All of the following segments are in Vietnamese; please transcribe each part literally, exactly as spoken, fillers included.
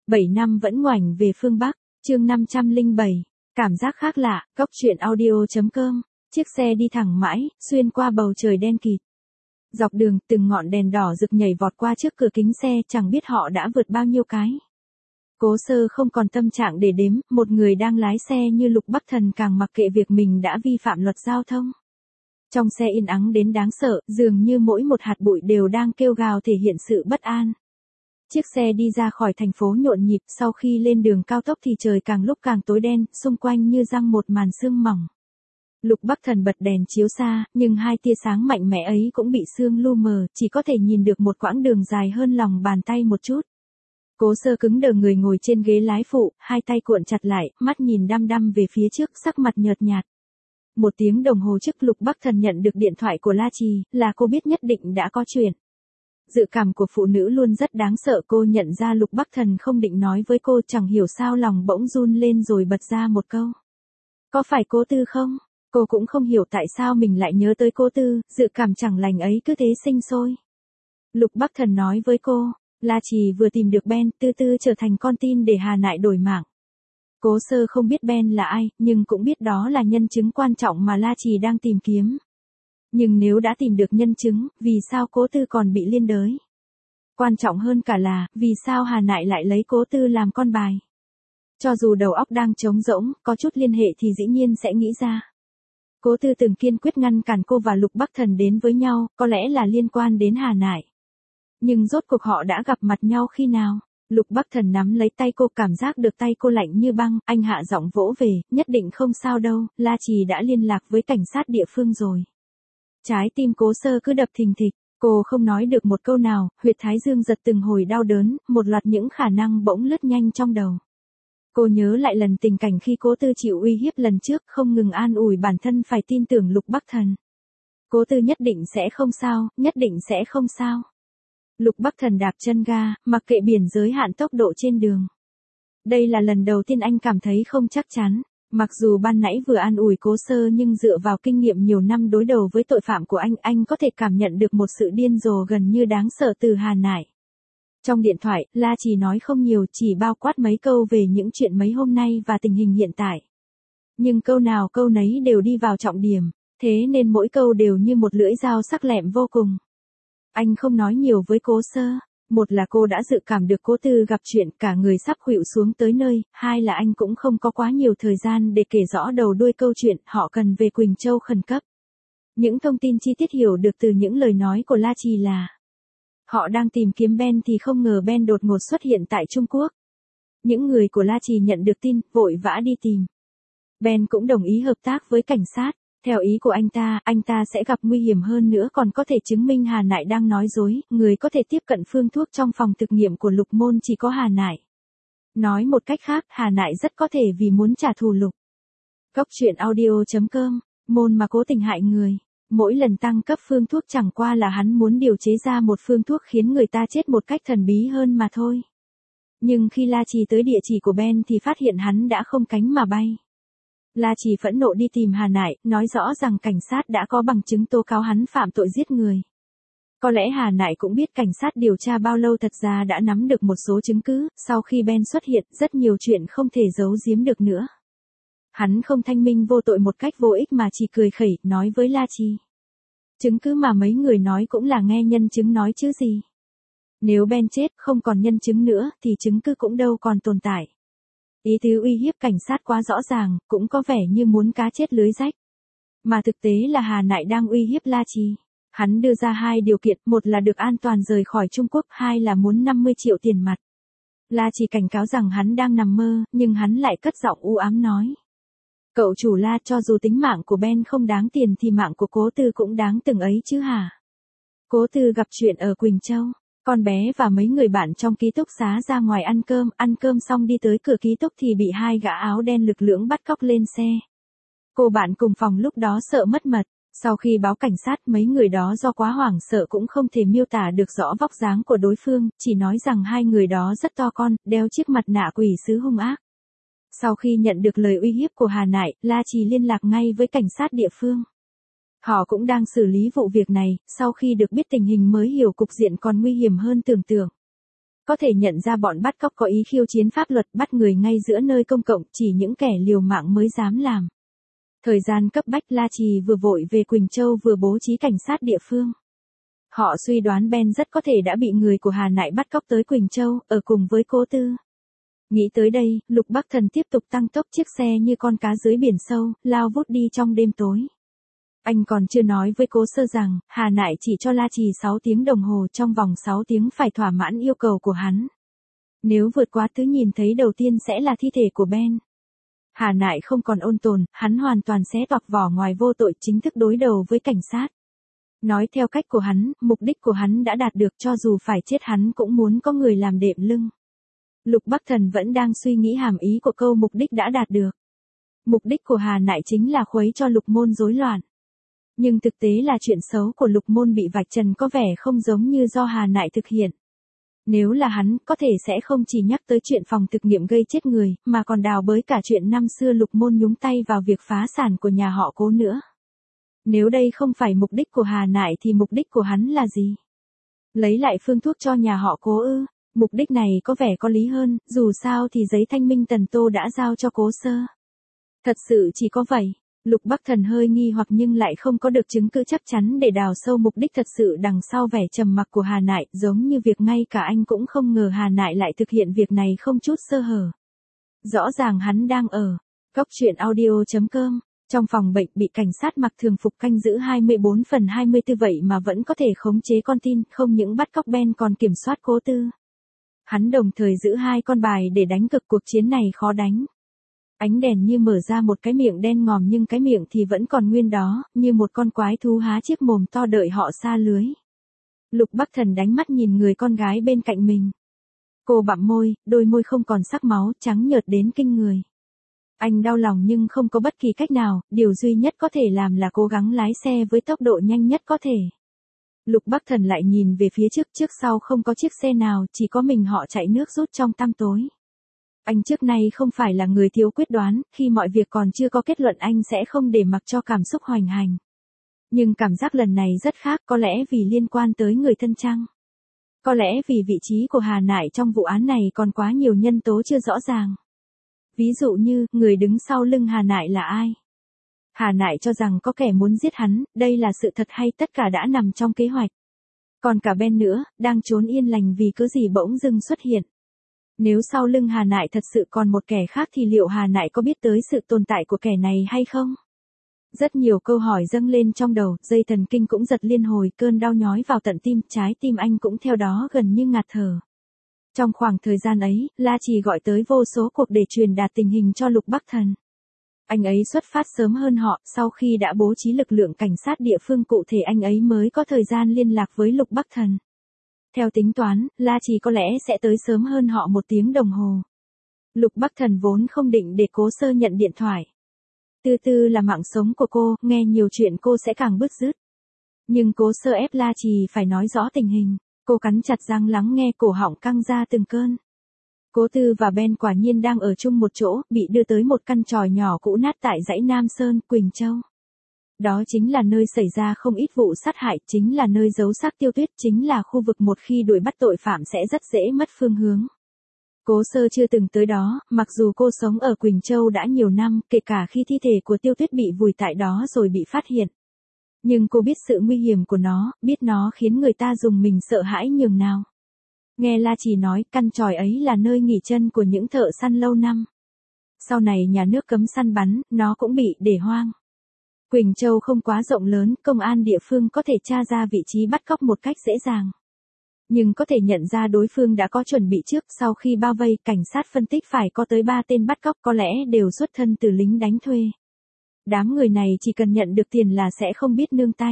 bảy năm vẫn ngoảnh về phương Bắc, chương năm trăm lẻ bảy, cảm giác khác lạ, góc truyện audio chấm com, chiếc xe đi thẳng mãi, xuyên qua bầu trời đen kịt. Dọc đường, từng ngọn đèn đỏ rực nhảy vọt qua trước cửa kính xe, chẳng biết họ đã vượt bao nhiêu cái. Cố Sơ không còn tâm trạng để đếm, một người đang lái xe như Lục Bắc Thần càng mặc kệ việc mình đã vi phạm luật giao thông. Trong xe yên ắng đến đáng sợ, dường như mỗi một hạt bụi đều đang kêu gào thể hiện sự bất an. Chiếc xe đi ra khỏi thành phố nhộn nhịp, sau khi lên đường cao tốc thì trời càng lúc càng tối đen, xung quanh như răng một màn sương mỏng. Lục Bắc Thần bật đèn chiếu xa, nhưng hai tia sáng mạnh mẽ ấy cũng bị sương lu mờ, chỉ có thể nhìn được một quãng đường dài hơn lòng bàn tay một chút. Cố Sơ cứng đờ người ngồi trên ghế lái phụ, hai tay cuộn chặt lại, mắt nhìn đăm đăm về phía trước, sắc mặt nhợt nhạt. Một tiếng đồng hồ trước Lục Bắc Thần nhận được điện thoại của La Trì, là cô biết nhất định đã có chuyện. Dự cảm của phụ nữ luôn rất đáng sợ, cô nhận ra Lục Bắc Thần không định nói với cô, chẳng hiểu sao lòng bỗng run lên rồi bật ra một câu. Có phải Cố Tư không? Cô cũng không hiểu tại sao mình lại nhớ tới Cố Tư, dự cảm chẳng lành ấy cứ thế sinh sôi. Lục Bắc Thần nói với cô, La Trì vừa tìm được Ben, Tư Tư trở thành con tin để Hà Nại đổi mạng. Cố Sơ không biết Ben là ai, nhưng cũng biết đó là nhân chứng quan trọng mà La Trì đang tìm kiếm. Nhưng nếu đã tìm được nhân chứng, vì sao Cố Tư còn bị liên đới? Quan trọng hơn cả là, vì sao Hà Nại lại lấy Cố Tư làm con bài? Cho dù đầu óc đang trống rỗng, có chút liên hệ thì dĩ nhiên sẽ nghĩ ra. Cố Tư từng kiên quyết ngăn cản cô và Lục Bắc Thần đến với nhau, có lẽ là liên quan đến Hà Nại. Nhưng rốt cuộc họ đã gặp mặt nhau khi nào? Lục Bắc Thần nắm lấy tay cô, cảm giác được tay cô lạnh như băng, anh hạ giọng vỗ về, nhất định không sao đâu, La Trì đã liên lạc với cảnh sát địa phương rồi. Trái tim Cố Sơ cứ đập thình thịch, cô không nói được một câu nào, huyệt thái dương giật từng hồi đau đớn, một loạt những khả năng bỗng lướt nhanh trong đầu. Cô nhớ lại lần tình cảnh khi Cố Tư chịu uy hiếp lần trước, không ngừng an ủi bản thân phải tin tưởng Lục Bắc Thần. Cố Tư nhất định sẽ không sao, nhất định sẽ không sao. Lục Bắc Thần đạp chân ga, mặc kệ biển giới hạn tốc độ trên đường. Đây là lần đầu tiên anh cảm thấy không chắc chắn. Mặc dù ban nãy vừa an ủi Cố Sơ nhưng dựa vào kinh nghiệm nhiều năm đối đầu với tội phạm của anh, anh có thể cảm nhận được một sự điên rồ gần như đáng sợ từ Hà Nại. Trong điện thoại, La Trì nói không nhiều, chỉ bao quát mấy câu về những chuyện mấy hôm nay và tình hình hiện tại. Nhưng câu nào câu nấy đều đi vào trọng điểm, thế nên mỗi câu đều như một lưỡi dao sắc lẹm vô cùng. Anh không nói nhiều với Cố Sơ. Một là cô đã dự cảm được Cố Tư gặp chuyện, cả người sắp khuỵu xuống tới nơi, hai là anh cũng không có quá nhiều thời gian để kể rõ đầu đuôi câu chuyện, họ cần về Quỳnh Châu khẩn cấp. Những thông tin chi tiết hiểu được từ những lời nói của La Trì là họ đang tìm kiếm Ben thì không ngờ Ben đột ngột xuất hiện tại Trung Quốc. Những người của La Trì nhận được tin, vội vã đi tìm. Ben cũng đồng ý hợp tác với cảnh sát. Theo ý của anh ta, anh ta sẽ gặp nguy hiểm hơn nữa, còn có thể chứng minh Hà Nại đang nói dối, người có thể tiếp cận phương thuốc trong phòng thực nghiệm của Lục Môn chỉ có Hà Nại. Nói một cách khác, Hà Nại rất có thể vì muốn trả thù Lục. Góc truyện audio chấm com, Môn mà cố tình hại người. Mỗi lần tăng cấp phương thuốc chẳng qua là hắn muốn điều chế ra một phương thuốc khiến người ta chết một cách thần bí hơn mà thôi. Nhưng khi La Trì tới địa chỉ của Ben thì phát hiện hắn đã không cánh mà bay. La Trì phẫn nộ đi tìm Hà Nại, nói rõ rằng cảnh sát đã có bằng chứng tố cáo hắn phạm tội giết người. Có lẽ Hà Nại cũng biết cảnh sát điều tra bao lâu, thật ra đã nắm được một số chứng cứ, sau khi Ben xuất hiện, rất nhiều chuyện không thể giấu giếm được nữa. Hắn không thanh minh vô tội một cách vô ích mà chỉ cười khẩy, nói với La Trì. Chứng cứ mà mấy người nói cũng là nghe nhân chứng nói chứ gì. Nếu Ben chết, không còn nhân chứng nữa, thì chứng cứ cũng đâu còn tồn tại. Ý tứ uy hiếp cảnh sát quá rõ ràng, cũng có vẻ như muốn cá chết lưới rách. Mà thực tế là Hà Nại đang uy hiếp La Trì. Hắn đưa ra hai điều kiện, một là được an toàn rời khỏi Trung Quốc, hai là muốn năm mươi triệu tiền mặt. La Trì cảnh cáo rằng hắn đang nằm mơ, nhưng hắn lại cất giọng u ám nói. Cậu chủ La, cho dù tính mạng của Ben không đáng tiền thì mạng của Cố Tư cũng đáng từng ấy chứ hả? Cố Tư gặp chuyện ở Quỳnh Châu. Con bé và mấy người bạn trong ký túc xá ra ngoài ăn cơm, ăn cơm xong đi tới cửa ký túc thì bị hai gã áo đen lực lưỡng bắt cóc lên xe. Cô bạn cùng phòng lúc đó sợ mất mật, sau khi báo cảnh sát mấy người đó do quá hoảng sợ cũng không thể miêu tả được rõ vóc dáng của đối phương, chỉ nói rằng hai người đó rất to con, đeo chiếc mặt nạ quỷ sứ hung ác. Sau khi nhận được lời uy hiếp của Hà Nại, La Trì liên lạc ngay với cảnh sát địa phương. Họ cũng đang xử lý vụ việc này, sau khi được biết tình hình mới hiểu cục diện còn nguy hiểm hơn tưởng tượng. có thể nhận ra bọn bắt cóc có ý khiêu chiến pháp luật bắt người ngay giữa nơi công cộng, chỉ những kẻ liều mạng mới dám làm. Thời gian cấp bách, La Trì vừa vội về Quỳnh Châu vừa bố trí cảnh sát địa phương. Họ suy đoán Ben rất có thể đã bị người của Hà Nại bắt cóc tới Quỳnh Châu, ở cùng với Cố Tư. Nghĩ tới đây, Lục Bắc Thần tiếp tục tăng tốc chiếc xe như con cá dưới biển sâu, lao vút đi trong đêm tối. Anh còn chưa nói với Cố Sơ rằng, Hà Nại chỉ cho La Trì sáu tiếng đồng hồ, trong vòng sáu tiếng phải thỏa mãn yêu cầu của hắn. Nếu vượt quá thứ nhìn thấy đầu tiên sẽ là thi thể của Ben. Hà Nại không còn ôn tồn, hắn hoàn toàn xé toạc vỏ ngoài vô tội, chính thức đối đầu với cảnh sát. Nói theo cách của hắn, mục đích của hắn đã đạt được, cho dù phải chết hắn cũng muốn có người làm đệm lưng. Lục Bắc Thần vẫn đang suy nghĩ hàm ý của câu mục đích đã đạt được. Mục đích của Hà Nại chính là khuấy cho Lục Môn rối loạn. Nhưng thực tế là chuyện xấu của Lục Môn bị vạch trần có vẻ không giống như do Hà Nại thực hiện. Nếu là hắn, có thể sẽ không chỉ nhắc tới chuyện phòng thực nghiệm gây chết người, mà còn đào bới cả chuyện năm xưa Lục Môn nhúng tay vào việc phá sản của nhà họ Cố nữa. Nếu đây không phải mục đích của Hà Nại thì mục đích của hắn là gì? Lấy lại phương thuốc cho nhà họ Cố ư? Mục đích này có vẻ có lý hơn, dù sao thì giấy thanh minh Tần Tô đã giao cho Cố Sơ. Thật sự chỉ có vậy. Lục Bắc Thần hơi nghi hoặc nhưng lại không có được chứng cứ chắc chắn để đào sâu mục đích thật sự đằng sau vẻ trầm mặc của Hà Nại, giống như việc ngay cả anh cũng không ngờ Hà Nại lại thực hiện việc này không chút sơ hở. Rõ ràng hắn đang ở Cóc Truyện Audio chấm com, trong phòng bệnh bị cảnh sát mặc thường phục canh giữ hai mươi bốn phần hai mươi tư vậy mà vẫn có thể khống chế con tin, không những bắt cóc Ben còn kiểm soát Cố Tư. Hắn đồng thời giữ hai con bài để đánh cực, cuộc chiến này khó đánh. Ánh đèn như mở ra một cái miệng đen ngòm nhưng cái miệng thì vẫn còn nguyên đó, như một con quái thú há chiếc mồm to đợi họ sa lưới. Lục Bắc Thần đánh mắt nhìn người con gái bên cạnh mình. Cô bặm môi, đôi môi không còn sắc máu, trắng nhợt đến kinh người. Anh đau lòng nhưng không có bất kỳ cách nào, điều duy nhất có thể làm là cố gắng lái xe với tốc độ nhanh nhất có thể. Lục Bắc Thần lại nhìn về phía trước, trước sau không có chiếc xe nào, chỉ có mình họ chạy nước rút trong tăm tối. Anh trước nay không phải là người thiếu quyết đoán, khi mọi việc còn chưa có kết luận anh sẽ không để mặc cho cảm xúc hoành hành. Nhưng cảm giác lần này rất khác, có lẽ vì liên quan tới người thân chăng? Có lẽ vì vị trí của Hà Nại trong vụ án này còn quá nhiều nhân tố chưa rõ ràng. Ví dụ như, người đứng sau lưng Hà Nại là ai? Hà Nại cho rằng có kẻ muốn giết hắn, đây là sự thật hay tất cả đã nằm trong kế hoạch? Còn cả Ben nữa, đang trốn yên lành vì cớ gì bỗng dưng xuất hiện? Nếu sau lưng Hà Nại thật sự còn một kẻ khác thì liệu Hà Nại có biết tới sự tồn tại của kẻ này hay không? Rất nhiều câu hỏi dâng lên trong đầu, dây thần kinh cũng giật liên hồi, cơn đau nhói vào tận tim, trái tim anh cũng theo đó gần như ngạt thở. Trong khoảng thời gian ấy, La Trì gọi tới vô số cuộc để truyền đạt tình hình cho Lục Bắc Thần. Anh ấy xuất phát sớm hơn họ, sau khi đã bố trí lực lượng cảnh sát địa phương cụ thể anh ấy mới có thời gian liên lạc với Lục Bắc Thần. Theo tính toán, La Trì có lẽ sẽ tới sớm hơn họ một tiếng đồng hồ. Lục Bắc Thần vốn không định để Cố Sơ nhận điện thoại. Tư Tư là mạng sống của cô, nghe nhiều chuyện cô sẽ càng bứt rứt. Nhưng Cố Sơ ép La Trì phải nói rõ tình hình, cô cắn chặt răng lắng nghe, cổ họng căng ra từng cơn. Cố Tư và Ben quả nhiên đang ở chung một chỗ, bị đưa tới một căn tròi nhỏ cũ nát tại dãy Nam Sơn, Quỳnh Châu. Đó chính là nơi xảy ra không ít vụ sát hại, chính là nơi giấu xác Tiêu Tuyết, chính là khu vực một khi đuổi bắt tội phạm sẽ rất dễ mất phương hướng. Cố Sơ chưa từng tới đó, mặc dù cô sống ở Quỳnh Châu đã nhiều năm, kể cả khi thi thể của Tiêu Tuyết bị vùi tại đó rồi bị phát hiện. Nhưng cô biết sự nguy hiểm của nó, biết nó khiến người ta dùng mình sợ hãi nhường nào. Nghe La Trì nói, căn tròi ấy là nơi nghỉ chân của những thợ săn lâu năm. Sau này nhà nước cấm săn bắn, nó cũng bị để hoang. Quỳnh Châu không quá rộng lớn, công an địa phương có thể tra ra vị trí bắt cóc một cách dễ dàng. Nhưng có thể nhận ra đối phương đã có chuẩn bị trước, sau khi bao vây, cảnh sát phân tích phải có tới ba tên bắt cóc có lẽ đều xuất thân từ lính đánh thuê. Đám người này chỉ cần nhận được tiền là sẽ không biết nương tay.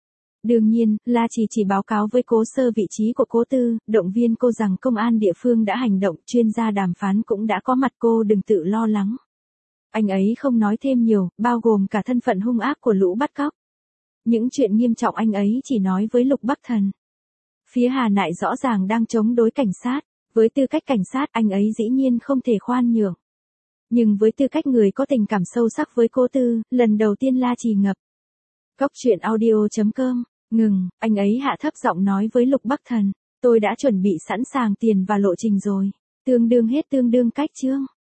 Đương nhiên, La Trì chỉ báo cáo với Cố Sơ vị trí của Cố Tư, động viên cô rằng công an địa phương đã hành động, chuyên gia đàm phán cũng đã có mặt, cô đừng tự lo lắng. Anh ấy không nói thêm nhiều, bao gồm cả thân phận hung ác của lũ bắt cóc. Những chuyện nghiêm trọng anh ấy chỉ nói với Lục Bắc Thần. Phía Hà Nại rõ ràng đang chống đối cảnh sát, với tư cách cảnh sát anh ấy dĩ nhiên không thể khoan nhượng. Nhưng với tư cách người có tình cảm sâu sắc với Cố Tư, lần đầu tiên La Trì ngập. Cóc Truyện Audio chấm com, ngừng, anh ấy hạ thấp giọng nói với Lục Bắc Thần. Tôi đã chuẩn bị sẵn sàng tiền và lộ trình rồi. Tương đương hết tương đương cách chương.